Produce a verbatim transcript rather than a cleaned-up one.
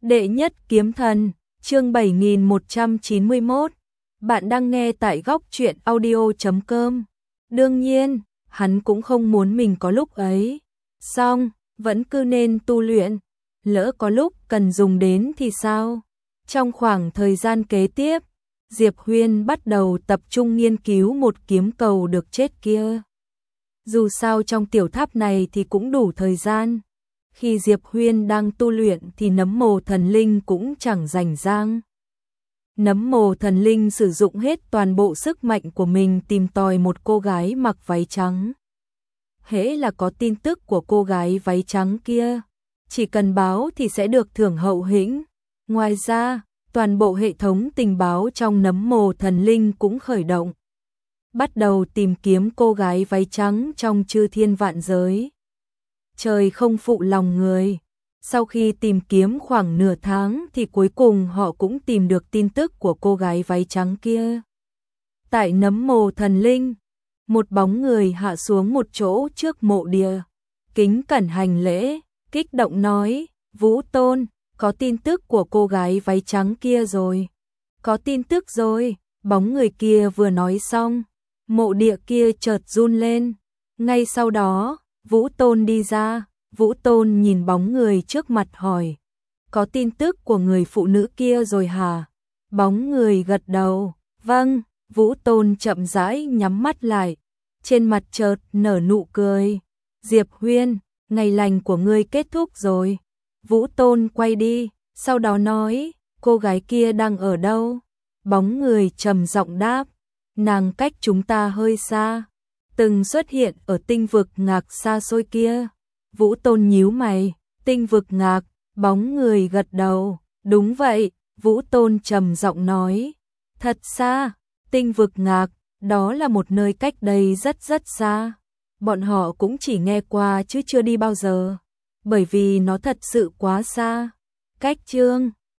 Đệ nhất kiếm thần, chương bảy nghìn một trăm chín mươi mốt. Bạn đang nghe tại góc truyện audio chấm com. Đương nhiên, hắn cũng không muốn mình có lúc ấy. Xong, vẫn cứ nên tu luyện. Lỡ có lúc cần dùng đến thì sao? Trong khoảng thời gian kế tiếp, Diệp Huyên bắt đầu tập trung nghiên cứu một kiếm cầu được chết kia. Dù sao trong tiểu tháp này thì cũng đủ thời gian. Khi Diệp Huyên đang tu luyện thì nấm mồ thần linh cũng chẳng rảnh rang. Nấm mồ thần linh sử dụng hết toàn bộ sức mạnh của mình tìm tòi một cô gái mặc váy trắng. Hễ là có tin tức của cô gái váy trắng kia, chỉ cần báo thì sẽ được thưởng hậu hĩnh. Ngoài ra, toàn bộ hệ thống tình báo trong nấm mồ thần linh cũng khởi động. Bắt đầu tìm kiếm cô gái váy trắng trong chư thiên vạn giới. Trời không phụ lòng người. Sau khi tìm kiếm khoảng nửa tháng thì cuối cùng họ cũng tìm được tin tức của cô gái váy trắng kia. Tại nấm mồ thần linh, một bóng người hạ xuống một chỗ trước mộ địa, kính cẩn hành lễ, kích động nói, Vũ Tôn, có tin tức của cô gái váy trắng kia rồi. Có tin tức rồi, bóng người kia vừa nói xong, mộ địa kia chợt run lên. Ngay sau đó, Vũ Tôn đi ra. Vũ Tôn nhìn bóng người trước mặt hỏi, có tin tức của người phụ nữ kia rồi hả? Bóng người gật đầu, vâng. Vũ Tôn chậm rãi nhắm mắt lại, trên mặt chợt nở nụ cười. Diệp Huyên, ngày lành của ngươi kết thúc rồi. Vũ Tôn quay đi, sau đó nói, cô gái kia đang ở đâu? Bóng người trầm giọng đáp, nàng cách chúng ta hơi xa, từng xuất hiện ở tinh vực ngạc xa xôi kia. Vũ Tôn nhíu mày, tinh vực ngạc, bóng người gật đầu, đúng vậy. Vũ Tôn trầm giọng nói, thật xa, tinh vực ngạc, đó là một nơi cách đây rất rất xa. Bọn họ cũng chỉ nghe qua chứ chưa đi bao giờ, bởi vì nó thật sự quá xa. Cách chương